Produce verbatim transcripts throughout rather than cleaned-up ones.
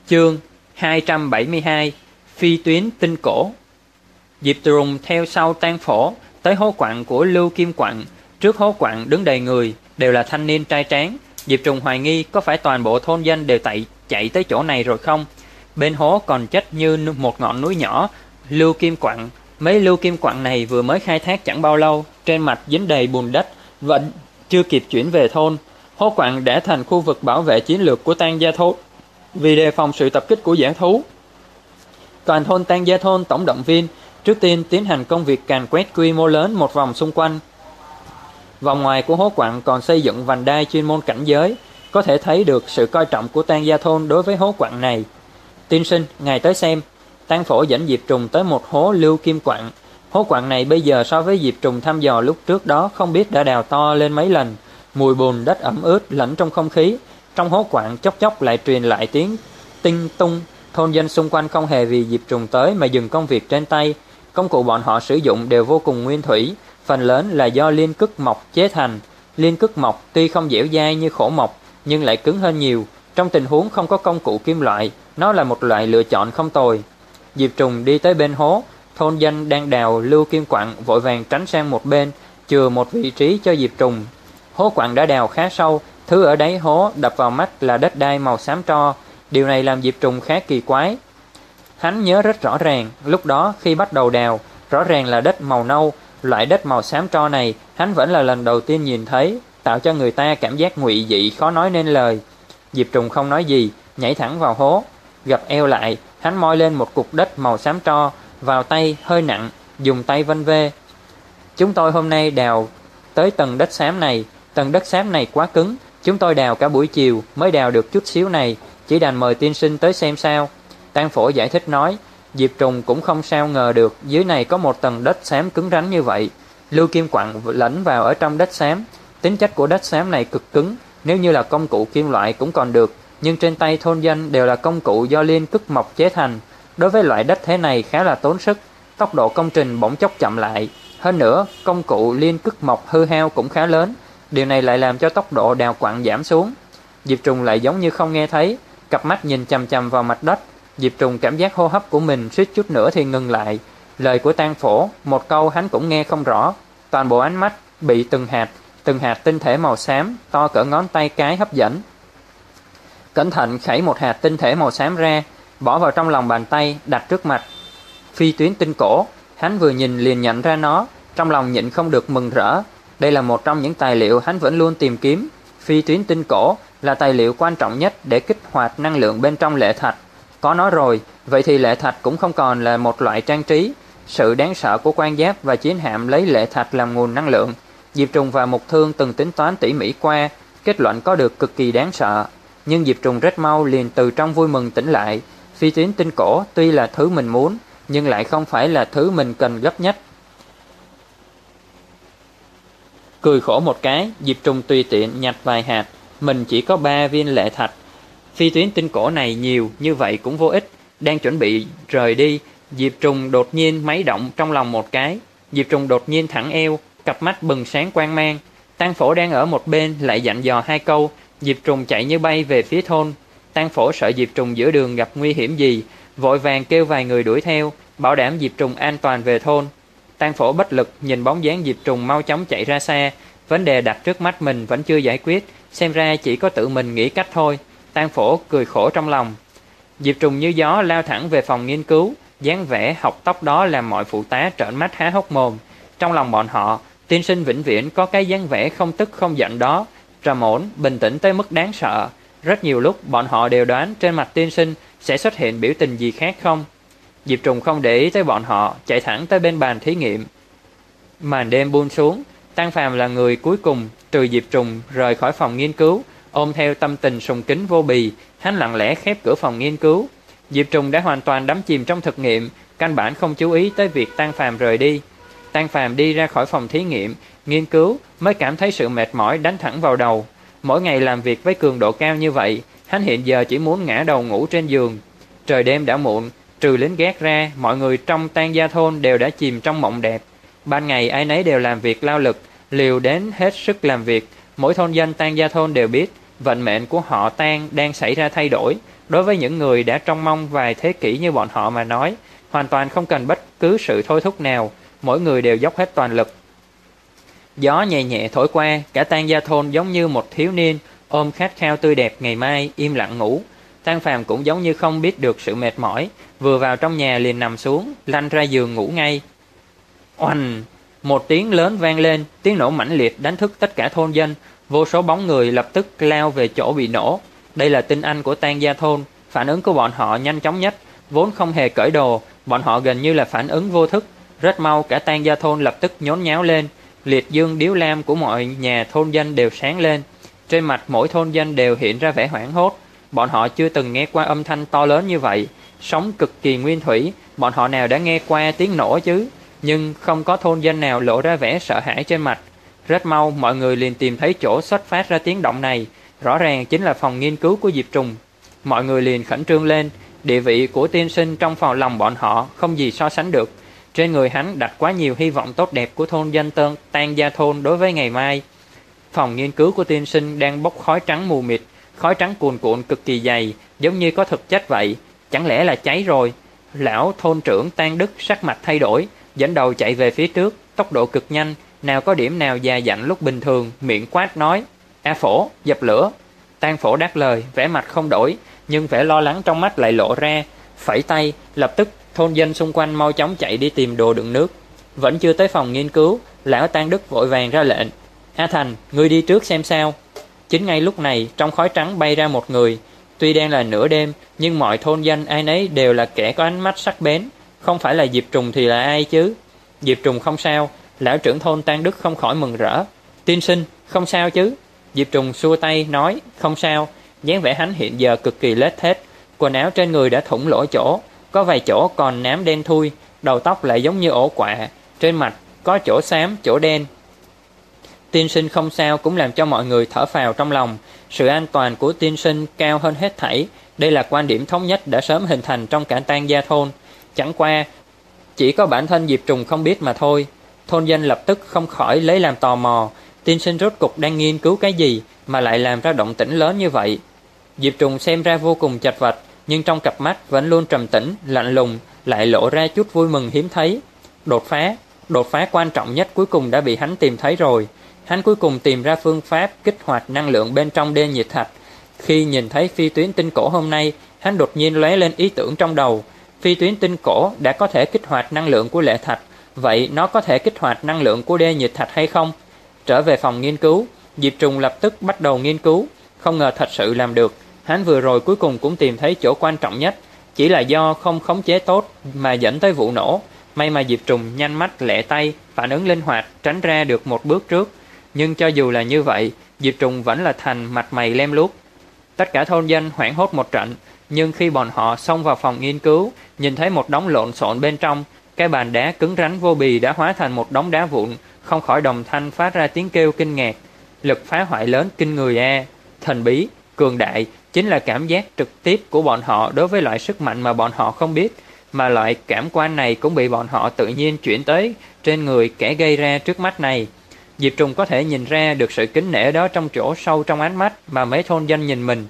Chương hai trăm bảy mươi hai. Phi tuyến tinh cổ. Diệp Trùng theo sau Tang Phổ tới hố quặng của Lưu Kim Quặng. Trước hố quặng đứng đầy người, đều là thanh niên trai tráng. Diệp Trùng hoài nghi có phải toàn bộ thôn dân đều chạy, chạy tới chỗ này rồi không. Bên hố còn chất như một ngọn núi nhỏ. Lưu Kim Quặng. Mấy lưu kim quặng này vừa mới khai thác chẳng bao lâu, trên mặt dính đầy bùn đất, vẫn chưa kịp chuyển về thôn. Hố quặng đã thành khu vực bảo vệ chiến lược của Tang Gia Thôn, vì đề phòng sự tập kích của dã thú. Toàn thôn Tang Gia Thôn tổng động viên, trước tiên tiến hành công việc càn quét quy mô lớn một vòng xung quanh. Vòng ngoài của hố quặng còn xây dựng vành đai chuyên môn cảnh giới, có thể thấy được sự coi trọng của Tang Gia Thôn đối với hố quặng này. Tiên sinh, ngài tới xem. Tang Phổ dẫn Diệp Trùng tới một hố lưu kim quặng. Hố quặng này bây giờ so với Diệp Trùng thăm dò lúc trước đó không biết đã đào to lên mấy lần. Mùi bùn đất ẩm ướt lẫn trong không khí. Trong hố quặng chốc chốc lại truyền lại tiếng tinh tung. Thôn dân xung quanh không hề vì Diệp Trùng tới mà dừng công việc trên tay. Công cụ bọn họ sử dụng đều vô cùng nguyên thủy, phần lớn là do liên cức mộc chế thành. Liên cức mộc tuy không dẻo dai như khổ mộc, nhưng lại cứng hơn nhiều. Trong tình huống không có công cụ kim loại, nó là một loại lựa chọn không tồi. Diệp Trùng đi tới bên hố, thôn dân đang đào lưu kim quặng vội vàng tránh sang một bên, chừa một vị trí cho Diệp Trùng. Hố quặng đã đào khá sâu, thứ ở đáy hố đập vào mắt là đất đai màu xám tro. Điều này làm Diệp Trùng khá kỳ quái. Hắn nhớ rất rõ ràng, lúc đó khi bắt đầu đào, rõ ràng là đất màu nâu. Loại đất màu xám tro này hắn vẫn là lần đầu tiên nhìn thấy, tạo cho người ta cảm giác ngụy dị khó nói nên lời. Diệp Trùng không nói gì, nhảy thẳng vào hố, gập eo lại, hắn moi lên một cục đất màu xám tro, vào tay hơi nặng, dùng tay vân vê. Chúng tôi hôm nay đào tới tầng đất xám này, tầng đất xám này quá cứng, chúng tôi đào cả buổi chiều mới đào được chút xíu này, chỉ đành mời tiên sinh tới xem sao. Tang Phổ giải thích nói. Diệp Trùng cũng không sao ngờ được dưới này có một tầng đất xám cứng rắn như vậy. Lưu kim quặng lẫn vào ở trong đất xám. Tính chất của đất xám này cực cứng, nếu như là công cụ kim loại cũng còn được, nhưng trên tay thôn dân đều là công cụ do liên cức mộc chế thành. Đối với loại đất thế này khá là tốn sức, tốc độ công trình bỗng chốc chậm lại. Hơn nữa, công cụ liên cức mộc hư hao cũng khá lớn, điều này lại làm cho tốc độ đào quặng giảm xuống. Diệp Trùng lại giống như không nghe thấy, cặp mắt nhìn chằm chằm vào mặt đất. Diệp Trùng cảm giác hô hấp của mình suýt chút nữa thì ngừng lại. Lời của Tang Phổ, một câu hắn cũng nghe không rõ. Toàn bộ ánh mắt bị từng hạt, từng hạt tinh thể màu xám to cỡ ngón tay cái hấp dẫn. Cẩn thận khẩy một hạt tinh thể màu xám ra, bỏ vào trong lòng bàn tay, đặt trước mặt. Phi tuyến tinh cổ. Hắn vừa nhìn liền nhận ra nó, trong lòng nhịn không được mừng rỡ. Đây là một trong những tài liệu hắn vẫn luôn tìm kiếm. Phi tuyến tinh cổ là tài liệu quan trọng nhất để kích hoạt năng lượng bên trong lệ thạch. Có nó rồi, vậy thì lệ thạch cũng không còn là một loại trang trí. Sự đáng sợ của quan giáp và chiến hạm lấy lệ thạch làm nguồn năng lượng, Diệp Trùng và Mục Thương từng tính toán tỉ mỉ qua, kết luận có được cực kỳ đáng sợ. Nhưng Diệp Trùng rất mau liền từ trong vui mừng tỉnh lại. Phi tuyến tinh cổ tuy là thứ mình muốn, nhưng lại không phải là thứ mình cần gấp nhất. Cười khổ một cái, Diệp Trùng tùy tiện nhặt vài hạt. Mình chỉ có ba viên lệ thạch. Phi tuyến tinh cổ này nhiều như vậy cũng vô ích. Đang chuẩn bị rời đi, Diệp Trùng đột nhiên máy động trong lòng một cái. Diệp Trùng đột nhiên thẳng eo, cặp mắt bừng sáng quang mang. Tang Phổ đang ở một bên lại dặn dò hai câu. Diệp Trùng chạy như bay về phía thôn. Tang Phổ sợ Diệp Trùng giữa đường gặp nguy hiểm gì, vội vàng kêu vài người đuổi theo, bảo đảm Diệp Trùng an toàn về thôn. Tang Phổ bất lực nhìn bóng dáng Diệp Trùng mau chóng chạy ra xa. Vấn đề đặt trước mắt mình vẫn chưa giải quyết, xem ra chỉ có tự mình nghĩ cách thôi. Tang Phổ cười khổ trong lòng. Diệp Trùng như gió lao thẳng về phòng nghiên cứu, dáng vẻ học tóc đó làm mọi phụ tá trợn mắt há hốc mồm. Trong lòng bọn họ, tiên sinh vĩnh viễn có cái dáng vẻ không tức không giận đó, trầm ổn, bình tĩnh tới mức đáng sợ. Rất nhiều lúc bọn họ đều đoán trên mặt tiên sinh sẽ xuất hiện biểu tình gì khác không. Diệp Trùng không để ý tới bọn họ, chạy thẳng tới bên bàn thí nghiệm. Màn đêm buông xuống, Tăng Phàm là người cuối cùng trừ Diệp Trùng rời khỏi phòng nghiên cứu, ôm theo tâm tình sùng kính vô bì, hắn lặng lẽ khép cửa phòng nghiên cứu. Diệp Trùng đã hoàn toàn đắm chìm trong thực nghiệm, căn bản không chú ý tới việc Tăng Phàm rời đi. Tăng Phàm đi ra khỏi phòng thí nghiệm, nghiên cứu mới cảm thấy sự mệt mỏi đánh thẳng vào đầu. Mỗi ngày làm việc với cường độ cao như vậy, hắn hiện giờ chỉ muốn ngã đầu ngủ trên giường. Trời đêm đã muộn, trừ lính gác ra, mọi người trong Tang Gia Thôn đều đã chìm trong mộng đẹp. Ban ngày ai nấy đều làm việc lao lực, liều đến hết sức làm việc. Mỗi thôn dân Tang Gia Thôn đều biết, Vận mệnh của họ Tang đang xảy ra thay đổi. Đối với những người đã trông mong vài thế kỷ như bọn họ mà nói, hoàn toàn không cần bất cứ sự thôi thúc nào, mỗi người đều dốc hết toàn lực. Gió nhẹ nhẹ thổi qua, cả Tang Gia thôn giống như một thiếu niên ôm khát khao tươi đẹp ngày mai, im lặng ngủ. Tang Phàm cũng giống như không biết được sự mệt mỏi, vừa vào trong nhà liền nằm xuống, lăn ra giường ngủ ngay. Oanh! Một tiếng lớn vang lên, tiếng nổ mãnh liệt đánh thức tất cả thôn dân, vô số bóng người lập tức lao về chỗ bị nổ. Đây là tin anh của Tang Gia thôn, phản ứng của bọn họ nhanh chóng nhất, vốn không hề cởi đồ, bọn họ gần như là phản ứng vô thức. Rất mau cả Tang Gia thôn lập tức nhốn nháo lên, liệt dương điếu lam của mọi nhà thôn dân đều sáng lên. Trên mặt mỗi thôn dân đều hiện ra vẻ hoảng hốt, bọn họ chưa từng nghe qua âm thanh to lớn như vậy, sống cực kỳ nguyên thủy, bọn họ nào đã nghe qua tiếng nổ chứ, nhưng không có thôn dân nào lộ ra vẻ sợ hãi trên mặt. Rất mau mọi người liền tìm thấy chỗ xuất phát ra tiếng động này, rõ ràng chính là phòng nghiên cứu của Diệp Trùng. Mọi người liền khẩn trương lên, địa vị của tiên sinh trong phòng lòng bọn họ không gì so sánh được. Trên người hắn đặt quá nhiều hy vọng tốt đẹp của thôn dân Tân Tang Gia thôn đối với ngày mai. Phòng nghiên cứu của tiên sinh đang bốc khói trắng mù mịt, khói trắng cuồn cuộn cực kỳ dày, giống như có thực chất vậy. Chẳng lẽ là cháy rồi? Lão thôn trưởng Tang Đức sắc mặt thay đổi, dẫn đầu chạy về phía trước, tốc độ cực nhanh, nào có điểm nào già dặn lúc bình thường, miệng quát nói: "A Phổ, dập lửa!" Tang Phổ đáp lời, vẻ mặt không đổi, nhưng vẻ lo lắng trong mắt lại lộ ra, phẩy tay, lập tức thôn dân xung quanh mau chóng chạy đi tìm đồ đựng nước. Vẫn chưa tới phòng nghiên cứu, lão Tang Đức vội vàng ra lệnh: "A Thành, ngươi đi trước xem sao." Chính ngay lúc này, trong khói trắng bay ra một người. Tuy đang là nửa đêm, nhưng mọi thôn dân ai nấy đều là kẻ có ánh mắt sắc bén. Không phải là Diệp Trùng thì là ai chứ? Diệp Trùng không sao. Lão trưởng thôn Tang Đức không khỏi mừng rỡ: "Tiên sinh, không sao chứ?" Diệp Trùng xua tay nói: "Không sao." Dáng vẻ hắn hiện giờ cực kỳ lết thết, quần áo trên người đã thủng lỗ chỗ, có vài chỗ còn nám đen thui, đầu tóc lại giống như ổ quạ, trên mặt có chỗ xám, chỗ đen. Tiên sinh không sao cũng làm cho mọi người thở phào trong lòng. Sự an toàn của tiên sinh cao hơn hết thảy, đây là quan điểm thống nhất đã sớm hình thành trong cả Tang Gia thôn. Chẳng qua chỉ có bản thân Diệp Trùng không biết mà thôi. Thôn dân lập tức không khỏi lấy làm tò mò, tiên sinh rốt cục đang nghiên cứu cái gì mà lại làm ra động tĩnh lớn như vậy. Diệp Trùng xem ra vô cùng chật vật, nhưng trong cặp mắt vẫn luôn trầm tĩnh, lạnh lùng, lại lộ ra chút vui mừng hiếm thấy. Đột phá, đột phá quan trọng nhất cuối cùng đã bị hắn tìm thấy rồi. Hắn cuối cùng tìm ra phương pháp kích hoạt năng lượng bên trong đê nhiệt thạch. Khi nhìn thấy phi tuyến tinh cổ hôm nay, hắn đột nhiên lóe lên ý tưởng trong đầu. Phi tuyến tinh cổ đã có thể kích hoạt năng lượng của lệ thạch, vậy nó có thể kích hoạt năng lượng của đê nhiệt thạch hay không? Trở về phòng nghiên cứu, Diệp Trùng lập tức bắt đầu nghiên cứu. Không ngờ thật sự làm được. Hắn vừa rồi cuối cùng cũng tìm thấy chỗ quan trọng nhất, chỉ là do không khống chế tốt mà dẫn tới vụ nổ. May mà Diệp Trùng nhanh mắt lẹ tay, phản ứng linh hoạt, tránh ra được một bước trước. Nhưng cho dù là như vậy, Diệp Trùng vẫn là thành mặt mày lem luốc. Tất cả thôn dân hoảng hốt một trận, nhưng khi bọn họ xông vào phòng nghiên cứu, nhìn thấy một đống lộn xộn bên trong, cái bàn đá cứng rắn vô bì đã hóa thành một đống đá vụn, không khỏi đồng thanh phát ra tiếng kêu kinh ngạc. Lực phá hoại lớn kinh người a, thần bí, cường đại, chính là cảm giác trực tiếp của bọn họ đối với loại sức mạnh mà bọn họ không biết, mà loại cảm quan này cũng bị bọn họ tự nhiên chuyển tới trên người kẻ gây ra trước mắt này. Diệp Trùng có thể nhìn ra được sự kính nể đó trong chỗ sâu trong ánh mắt mà mấy thôn dân nhìn mình.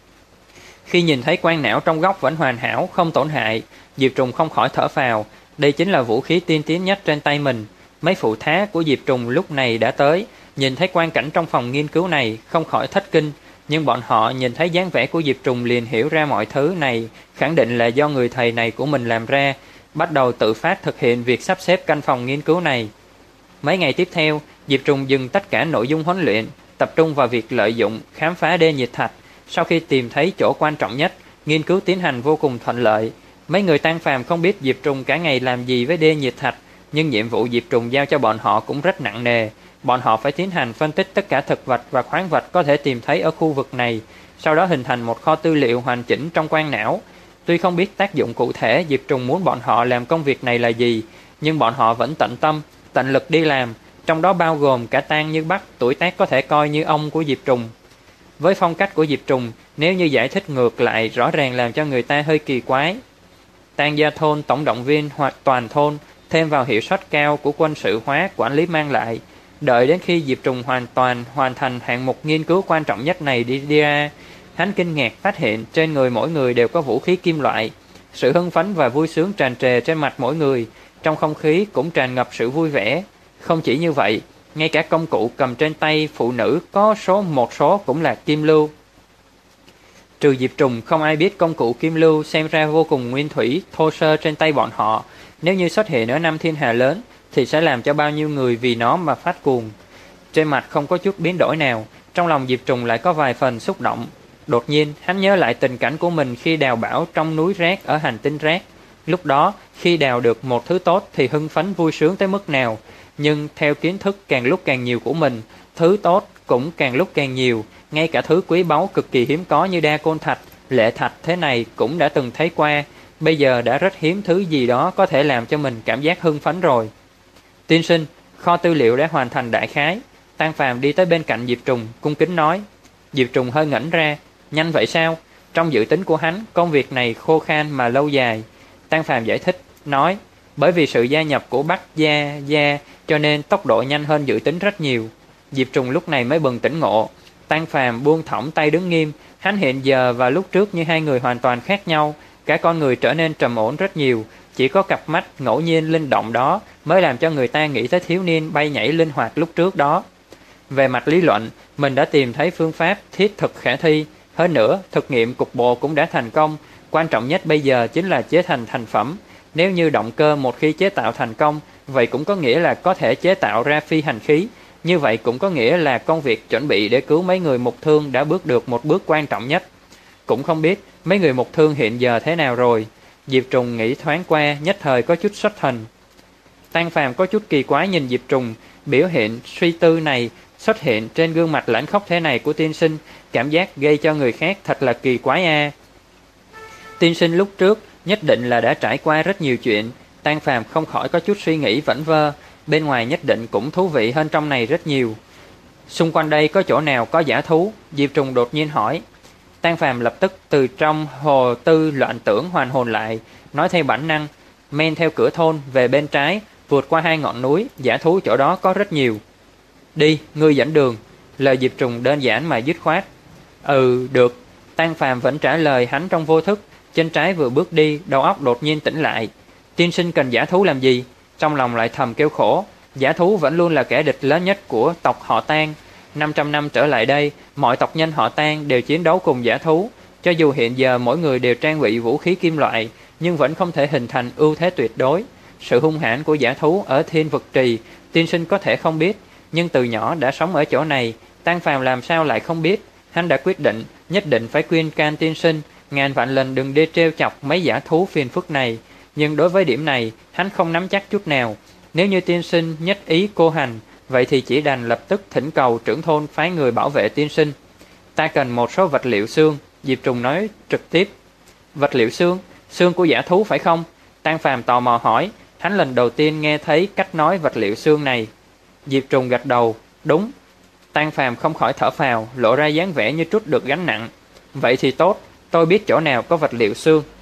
Khi nhìn thấy quan não trong góc vẫn hoàn hảo, không tổn hại, Diệp Trùng không khỏi thở phào. Đây chính là vũ khí tiên tiến nhất trên tay mình. Mấy phụ tá của Diệp Trùng lúc này đã tới, nhìn thấy quang cảnh trong phòng nghiên cứu này không khỏi thất kinh, nhưng bọn họ nhìn thấy dáng vẻ của Diệp Trùng liền hiểu ra mọi thứ này khẳng định là do người thầy này của mình làm ra, bắt đầu tự phát thực hiện việc sắp xếp căn phòng nghiên cứu này. Mấy ngày tiếp theo, Diệp Trùng dừng tất cả nội dung huấn luyện, tập trung vào việc lợi dụng khám phá đê nhiệt thạch. Sau khi tìm thấy chỗ quan trọng nhất, nghiên cứu tiến hành vô cùng thuận lợi. Mấy người Tang Phàm không biết Diệp Trùng cả ngày làm gì với đê nhiệt thạch, nhưng nhiệm vụ Diệp Trùng giao cho bọn họ cũng rất nặng nề. Bọn họ phải tiến hành phân tích tất cả thực vật và khoáng vật có thể tìm thấy ở khu vực này, sau đó hình thành một kho tư liệu hoàn chỉnh trong quang não. Tuy không biết tác dụng cụ thể Diệp Trùng muốn bọn họ làm công việc này là gì, nhưng bọn họ vẫn tận tâm, tận lực đi làm, trong đó bao gồm cả Tang Như Bắc, tuổi tác có thể coi như ông của Diệp Trùng. Với phong cách của Diệp Trùng, nếu như giải thích ngược lại rõ ràng làm cho người ta hơi kỳ quái. Tang Gia thôn tổng động viên hoặc toàn thôn, thêm vào hiệu suất cao của quân sự hóa quản lý mang lại, Đợi đến khi Diệp Trùng hoàn toàn hoàn thành hạng mục nghiên cứu quan trọng nhất này đi, đi ra, hắn kinh ngạc phát hiện trên người mỗi người đều có vũ khí kim loại. Sự hưng phấn và vui sướng tràn trề trên mặt mỗi người, trong không khí cũng tràn ngập sự vui vẻ. Không chỉ như vậy, ngay cả công cụ cầm trên tay phụ nữ có số một số cũng là kim lưu. Trừ Diệp Trùng, không ai biết công cụ kim lưu xem ra vô cùng nguyên thủy, thô sơ trên tay bọn họ. Nếu như xuất hiện ở năm thiên hà lớn, thì sẽ làm cho bao nhiêu người vì nó mà phát cuồng. Trên mặt không có chút biến đổi nào, trong lòng Diệp Trùng lại có vài phần xúc động. Đột nhiên, hắn nhớ lại tình cảnh của mình khi đào bão trong núi rác ở hành tinh rác. Lúc đó, khi đào được một thứ tốt thì hưng phấn vui sướng tới mức nào. Nhưng theo kiến thức càng lúc càng nhiều của mình, thứ tốt cũng càng lúc càng nhiều. Ngay cả thứ quý báu cực kỳ hiếm có như đa côn thạch, lệ thạch thế này cũng đã từng thấy qua. Bây giờ đã rất hiếm thứ gì đó có thể làm cho mình cảm giác hưng phấn rồi. Tiên sinh, kho tư liệu đã hoàn thành đại khái. Tăng Phàm đi tới bên cạnh Diệp Trùng, cung kính nói. Diệp Trùng hơi ngẩn ra. Nhanh vậy sao? Trong dự tính của hắn, công việc này khô khan mà lâu dài. Tăng Phàm giải thích, nói, bởi vì sự gia nhập của Bắc Gia Gia cho nên tốc độ nhanh hơn dự tính rất nhiều. Diệp Trùng lúc này mới bừng tỉnh ngộ. Tăng Phàm buông thõng tay đứng nghiêm, hắn hiện giờ và lúc trước như hai người hoàn toàn khác nhau, cả con người trở nên trầm ổn rất nhiều, chỉ có cặp mắt ngẫu nhiên linh động đó mới làm cho người ta nghĩ tới thiếu niên bay nhảy linh hoạt lúc trước đó. Về mặt lý luận, mình đã tìm thấy phương pháp thiết thực khả thi, hơn nữa, thực nghiệm cục bộ cũng đã thành công, quan trọng nhất bây giờ chính là chế thành thành phẩm. Nếu như động cơ một khi chế tạo thành công, vậy cũng có nghĩa là có thể chế tạo ra phi hành khí. Như vậy cũng có nghĩa là công việc chuẩn bị để cứu mấy người mục thương đã bước được một bước quan trọng nhất. Cũng không biết mấy người mục thương hiện giờ thế nào rồi. Diệp Trùng nghĩ thoáng qua, nhất thời có chút xuất thần. Tăng Phàm có chút kỳ quái nhìn Diệp Trùng, biểu hiện suy tư này xuất hiện trên gương mặt lãnh khốc thế này của tiên sinh, cảm giác gây cho người khác thật là kỳ quái a. À. Tiên sinh lúc trước nhất định là đã trải qua rất nhiều chuyện. Tăng Phàm không khỏi có chút suy nghĩ vẩn vơ, bên ngoài nhất định cũng thú vị hơn trong này rất nhiều. Xung quanh đây có chỗ nào có dã thú? Diệp Trùng đột nhiên hỏi. Tăng Phàm lập tức từ trong hồ tư loạn tưởng hoàn hồn lại, nói theo bản năng, men theo cửa thôn về bên trái, vượt qua hai ngọn núi, dã thú chỗ đó có rất nhiều. Đi, ngươi dẫn đường. Lời Diệp Trùng đơn giản mà dứt khoát. Ừ, được. Tăng Phàm vẫn trả lời hắn trong vô thức, chân trái vừa bước đi, đầu óc đột nhiên tỉnh lại. Tiên sinh cần dã thú làm gì? Trong lòng lại thầm kêu khổ, dã thú vẫn luôn là kẻ địch lớn nhất của tộc họ Tang. năm trăm năm trở lại đây, mọi tộc nhân họ Tang đều chiến đấu cùng dã thú. Cho dù hiện giờ mỗi người đều trang bị vũ khí kim loại, nhưng vẫn không thể hình thành ưu thế tuyệt đối. Sự hung hãn của dã thú ở Thiên Vực Trì, tiên sinh có thể không biết, nhưng từ nhỏ đã sống ở chỗ này, Tăng Phàm làm sao lại không biết. Hắn đã quyết định, nhất định phải khuyên can tiên sinh, ngàn vạn lần đừng đi trêu chọc mấy dã thú phiền phức này. Nhưng đối với điểm này, hắn không nắm chắc chút nào. Nếu như tiên sinh nhất ý cô hành, vậy thì chỉ đành lập tức thỉnh cầu trưởng thôn phái người bảo vệ tiên sinh. Ta cần một số vật liệu xương, Diệp Trùng nói trực tiếp. Vật liệu xương? Xương của dã thú phải không? Tăng Phàm tò mò hỏi, hắn lần đầu tiên nghe thấy cách nói vật liệu xương này. Diệp Trùng gật đầu, đúng. Tăng Phàm không khỏi thở phào, lộ ra dáng vẻ như trút được gánh nặng. Vậy thì tốt, tôi biết chỗ nào có vật liệu xương.